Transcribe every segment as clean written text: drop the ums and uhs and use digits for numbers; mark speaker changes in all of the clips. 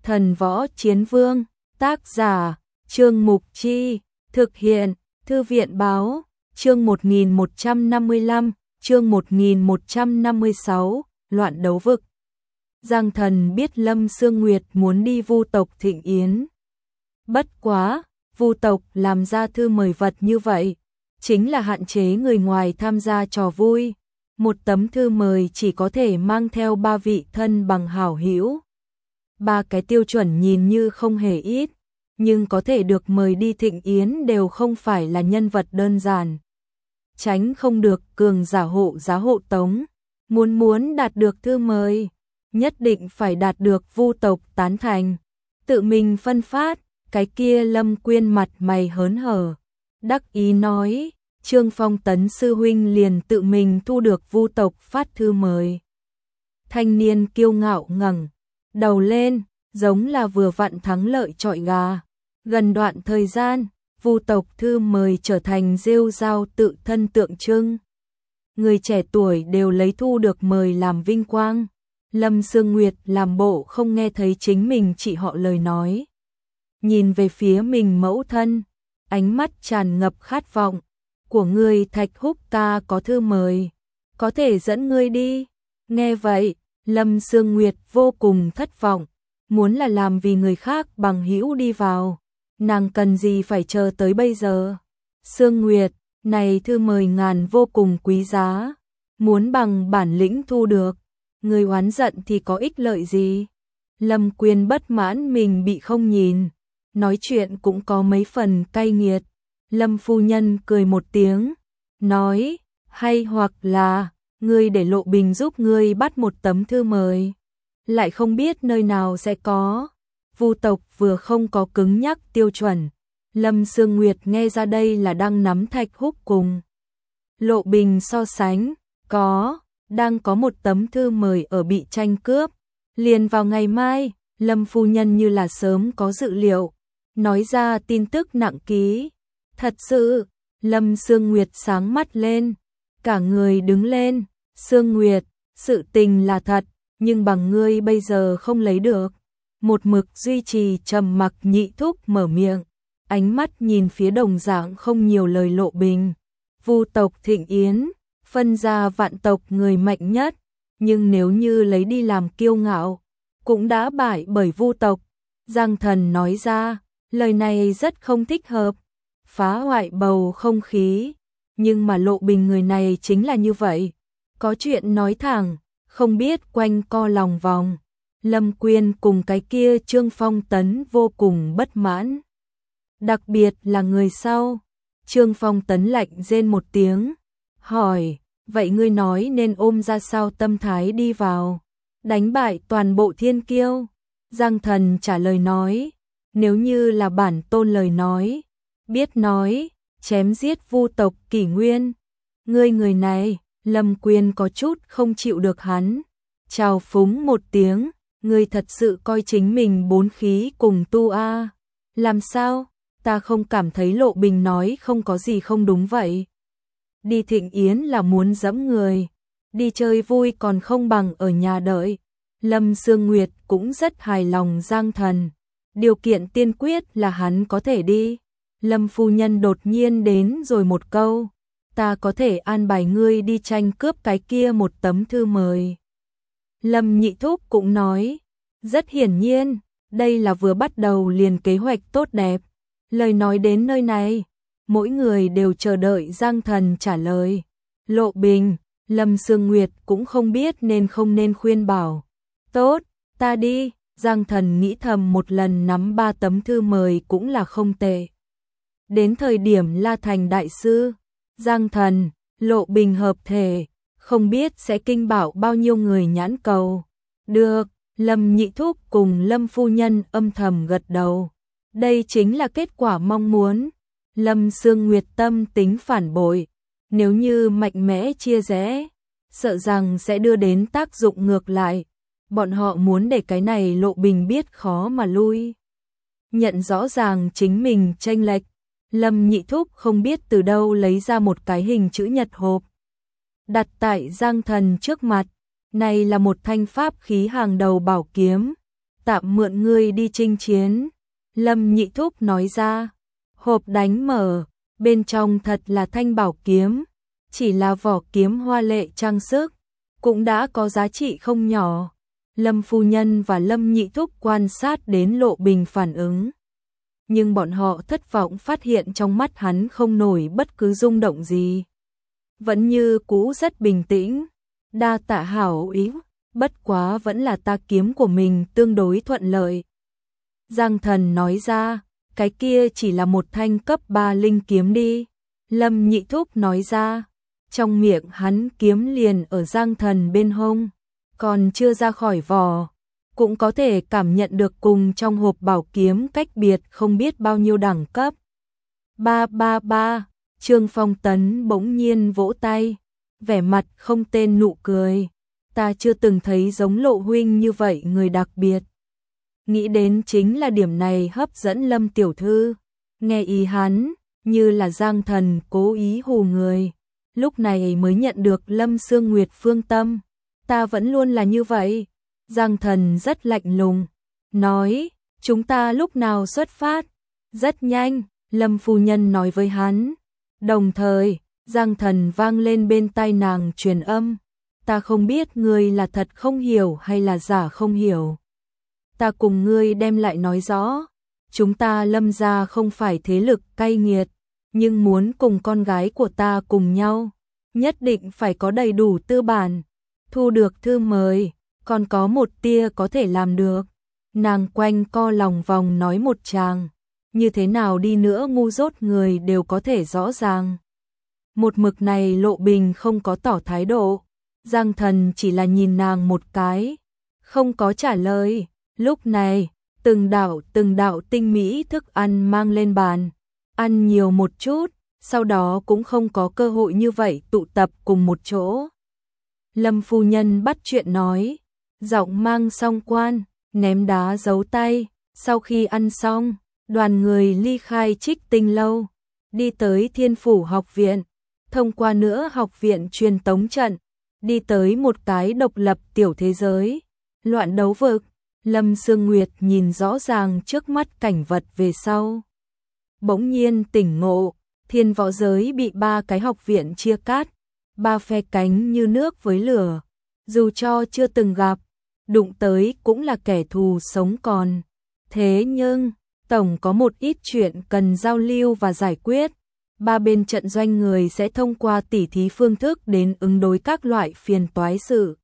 Speaker 1: Thần Võ Chiến Vương, tác giả, Trương Mục Chi, thực hiện, Thư viện Báo, chương 1155, chương 1156, loạn đấu vực. Giang Thần biết Lâm Sương Nguyệt muốn đi Vu tộc thịnh yến. Bất quá, Vu tộc làm ra thư mời vật như vậy, chính là hạn chế người ngoài tham gia trò vui. Một tấm thư mời chỉ có thể mang theo 3 vị thân bằng hảo hữu. 3 cái tiêu chuẩn nhìn như không hề ít, nhưng có thể được mời đi thịnh yến đều không phải là nhân vật đơn giản. Tránh không được cường giả hộ giá hộ tống, muốn đạt được thư mời, nhất định phải đạt được Vu tộc tán thành. Tự mình phân phát, cái kia Lâm Quyên mặt mày hớn hở, đắc ý nói, Trương Phong Tấn sư huynh liền tự mình thu được Vu tộc phát thư mời. Thanh niên kiêu ngạo ngẩng đầu lên, giống là vừa vặn thắng lợi chọi gà. Gần đoạn thời gian, Vu tộc thư mời trở thành rêu rao tự thân tượng trưng. Người trẻ tuổi đều lấy thu được mời làm vinh quang. Lâm Sương Nguyệt làm bộ không nghe thấy chính mình chị họ lời nói. Nhìn về phía mình mẫu thân, ánh mắt tràn ngập khát vọng. Của ngươi Thạch Húc ta có thư mời, có thể dẫn ngươi đi. Nghe vậy, Lâm Sương Nguyệt vô cùng thất vọng, muốn là làm vì người khác bằng hữu đi vào, nàng cần gì phải chờ tới bây giờ. Sương Nguyệt, này thư mời ngàn vô cùng quý giá, muốn bằng bản lĩnh thu được, người oán giận thì có ích lợi gì. Lâm Quyên bất mãn mình bị không nhìn, nói chuyện cũng có mấy phần cay nghiệt. Lâm phu nhân cười một tiếng, nói, hay hoặc là, ngươi để Lộ Bình giúp ngươi bắt một tấm thư mời, lại không biết nơi nào sẽ có. Vu tộc vừa không có cứng nhắc tiêu chuẩn, Lâm Sương Nguyệt nghe ra đây là đang nắm Thạch Húc cùng Lộ Bình so sánh, đang có một tấm thư mời ở bị tranh cướp, liền vào ngày mai. Lâm phu nhân như là sớm có dự liệu, nói ra tin tức nặng ký. Thật sự, Lâm Sương Nguyệt sáng mắt lên, cả người đứng lên. Sương Nguyệt, sự tình là thật, nhưng bằng ngươi bây giờ không lấy được. Một mực duy trì trầm mặc Nhị Thúc mở miệng, ánh mắt nhìn phía đồng dạng không nhiều lời Lộ Bình. Vu tộc thịnh yến, phân ra vạn tộc người mạnh nhất, nhưng nếu như lấy đi làm kiêu ngạo, cũng đã bại bởi Vu tộc. Giang Thần nói ra, lời này rất không thích hợp, phá hoại bầu không khí, nhưng mà Lộ Bình người này chính là như vậy, có chuyện nói thẳng, không biết quanh co lòng vòng. Lâm Quyên cùng cái kia Trương Phong Tấn vô cùng bất mãn, đặc biệt là người sau. Trương Phong Tấn lạnh rên một tiếng, hỏi, vậy ngươi nói nên ôm ra sao tâm thái đi vào, đánh bại toàn bộ thiên kiêu? Giang Thần trả lời nói, nếu như là bản tôn lời nói, biết nói, chém giết Vu tộc kỷ nguyên. Ngươi người này, Lâm Quyên có chút không chịu được hắn, chào phúng một tiếng, ngươi thật sự coi chính mình bốn khí cùng tu a? Làm sao, ta không cảm thấy Lộ Bình nói không có gì không đúng vậy. Đi thịnh yến là muốn dẫm người, đi chơi vui còn không bằng ở nhà đợi. Lâm Sương Nguyệt cũng rất hài lòng Giang Thần, điều kiện tiên quyết là hắn có thể đi. Lâm phu nhân đột nhiên đến rồi một câu, ta có thể an bài ngươi đi tranh cướp cái kia một tấm thư mời. Lâm Nhị Thúc cũng nói, rất hiển nhiên, đây là vừa bắt đầu liền kế hoạch tốt đẹp. Lời nói đến nơi này, mỗi người đều chờ đợi Giang Thần trả lời. Lộ Bình, Lâm Sương Nguyệt cũng không biết nên không nên khuyên bảo. Tốt, ta đi. Giang Thần nghĩ thầm, một lần nắm 3 tấm thư mời cũng là không tệ. Đến thời điểm La Thành đại sư, Giang Thần, Lộ Bình hợp thể, không biết sẽ kinh bảo bao nhiêu người nhãn cầu. Được, Lâm Nhị Thúc cùng Lâm phu nhân âm thầm gật đầu. Đây chính là kết quả mong muốn. Lâm Sương Nguyệt tâm tính phản bội, nếu như mạnh mẽ chia rẽ, sợ rằng sẽ đưa đến tác dụng ngược lại. Bọn họ muốn để cái này Lộ Bình biết khó mà lui. Nhận rõ ràng chính mình chênh lệch, Lâm Nhị Thúc không biết từ đâu lấy ra một cái hình chữ nhật hộp, đặt tại Giang Thần trước mặt. Này là một thanh pháp khí hàng đầu bảo kiếm, tạm mượn ngươi đi chinh chiến. Lâm Nhị Thúc nói ra, hộp đánh mở, bên trong thật là thanh bảo kiếm, chỉ là vỏ kiếm hoa lệ trang sức, cũng đã có giá trị không nhỏ. Lâm phu nhân và Lâm Nhị Thúc quan sát đến Lộ Bình phản ứng. Nhưng bọn họ thất vọng phát hiện trong mắt hắn không nổi bất cứ rung động gì. Vẫn như cũ rất bình tĩnh, đa tạ hảo ý, bất quá vẫn là ta kiếm của mình tương đối thuận lợi. Giang Thần nói ra, cái kia chỉ là một thanh cấp 3 linh kiếm đi. Lâm Nhị Thúc nói ra, trong miệng hắn kiếm liền ở Giang Thần bên hông, còn chưa ra khỏi vỏ, cũng có thể cảm nhận được cùng trong hộp bảo kiếm cách biệt không biết bao nhiêu đẳng cấp. 333, Trương Phong Tấn bỗng nhiên vỗ tay, vẻ mặt không tên nụ cười. Ta chưa từng thấy giống Lộ huynh như vậy người đặc biệt. Nghĩ đến chính là điểm này hấp dẫn Lâm tiểu thư. Nghe ý hắn, như là Giang Thần cố ý hù người. Lúc này mới nhận được Lâm Sương Nguyệt phương tâm. Ta vẫn luôn là như vậy. Giang Thần rất lạnh lùng, nói, chúng ta lúc nào xuất phát? Rất nhanh, Lâm phu nhân nói với hắn. Đồng thời, Giang Thần vang lên bên tai nàng truyền âm. Ta không biết ngươi là thật không hiểu hay là giả không hiểu. Ta cùng ngươi đem lại nói rõ. Chúng ta Lâm gia không phải thế lực cay nghiệt, nhưng muốn cùng con gái của ta cùng nhau, nhất định phải có đầy đủ tư bản. Thu được thư mời, còn có một tia có thể làm được. Nàng quanh co lòng vòng nói một tràng. Như thế nào đi nữa ngu dốt người đều có thể rõ ràng. Một mực này Lộ Bình không có tỏ thái độ. Giang Thần chỉ là nhìn nàng một cái, không có trả lời. Lúc này, từng đạo tinh mỹ thức ăn mang lên bàn. Ăn nhiều một chút, sau đó cũng không có cơ hội như vậy tụ tập cùng một chỗ. Lâm phu nhân bắt chuyện nói, giọng mang song quan, ném đá giấu tay. Sau khi ăn xong, đoàn người ly khai Trích Tinh lâu, đi tới Thiên Phủ học viện, thông qua nữa học viện truyền tống trận, đi tới một cái độc lập tiểu thế giới, loạn đấu vực. Lâm Sương Nguyệt nhìn rõ ràng trước mắt cảnh vật về sau. Bỗng nhiên tỉnh ngộ, thiên võ giới bị 3 cái học viện chia cắt, 3 phe cánh như nước với lửa. Dù cho chưa từng gặp, đụng tới cũng là kẻ thù sống còn. Thế nhưng, tổng có một ít chuyện cần giao lưu và giải quyết. 3 bên trận doanh người sẽ thông qua tỉ thí phương thức đến ứng đối các loại phiền toái sự.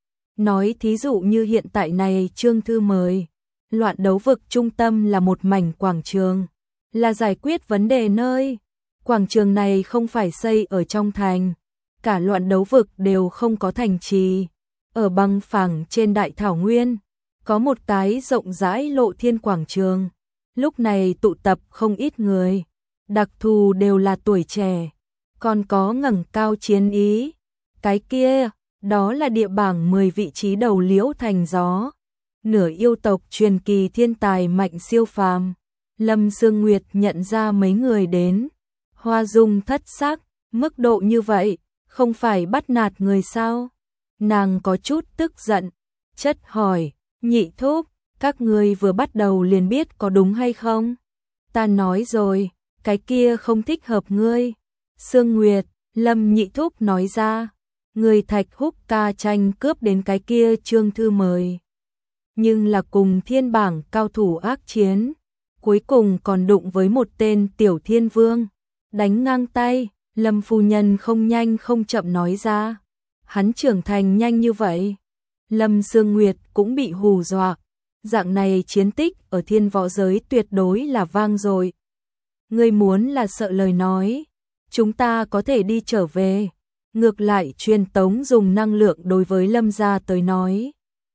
Speaker 1: Nói thí dụ như hiện tại này Trương Thư mời, loạn đấu vực trung tâm là một mảnh quảng trường, là giải quyết vấn đề nơi. Quảng trường này không phải xây ở trong thành, cả loạn đấu vực đều không có thành trì. Ở bằng phẳng trên đại thảo nguyên, có một cái rộng rãi lộ thiên quảng trường. Lúc này tụ tập không ít người, đặc thù đều là tuổi trẻ, còn có ngẩng cao chiến ý. Cái kia, đó là địa bảng 10 vị trí đầu Liễu Thành Gió, nửa yêu tộc truyền kỳ thiên tài mạnh siêu phàm. Lâm Sương Nguyệt nhận ra mấy người đến, hoa dung thất sắc, mức độ như vậy, không phải bắt nạt người sao? Nàng có chút tức giận, chất hỏi, Nhị Thúc, các ngươi vừa bắt đầu liền biết có đúng hay không? Ta nói rồi, cái kia không thích hợp ngươi. Sương Nguyệt, Lâm Nhị Thúc nói ra, người Thạch Húc ca tranh cướp đến cái kia Trương Thư mời. Nhưng là cùng thiên bảng cao thủ ác chiến, cuối cùng còn đụng với một tên tiểu thiên vương. Đánh ngang tay, Lâm phu nhân không nhanh không chậm nói ra. Hắn trưởng thành nhanh như vậy. Lâm Sương Nguyệt cũng bị hù dọa. Dạng này chiến tích ở thiên võ giới tuyệt đối là vang dội. Ngươi muốn là sợ lời nói, chúng ta có thể đi trở về. Ngược lại truyền tống dùng năng lượng đối với Lâm gia tới nói.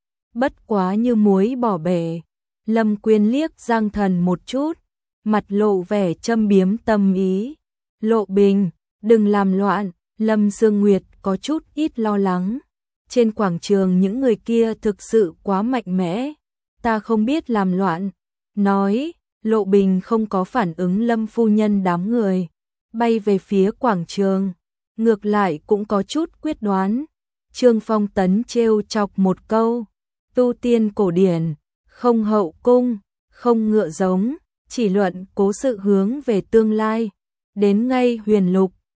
Speaker 1: Bất quá như muối bỏ bể. Lâm Quyên liếc Giang Thần một chút, mặt lộ vẻ châm biếm tâm ý. Lộ Bình, đừng làm loạn. Lâm Sương Nguyệt có chút ít lo lắng. Trên quảng trường những người kia thực sự quá mạnh mẽ. Ta không biết làm loạn. Nói, Lộ Bình không có phản ứng Lâm phu nhân đám người. Bay về phía quảng trường. Ngược lại cũng có chút quyết đoán. Trương Phong Tấn trêu chọc một câu. Tu tiên cổ điển, không hậu cung, không ngựa giống, chỉ luận cố sự hướng về tương lai. Đến ngay Huyền Lục,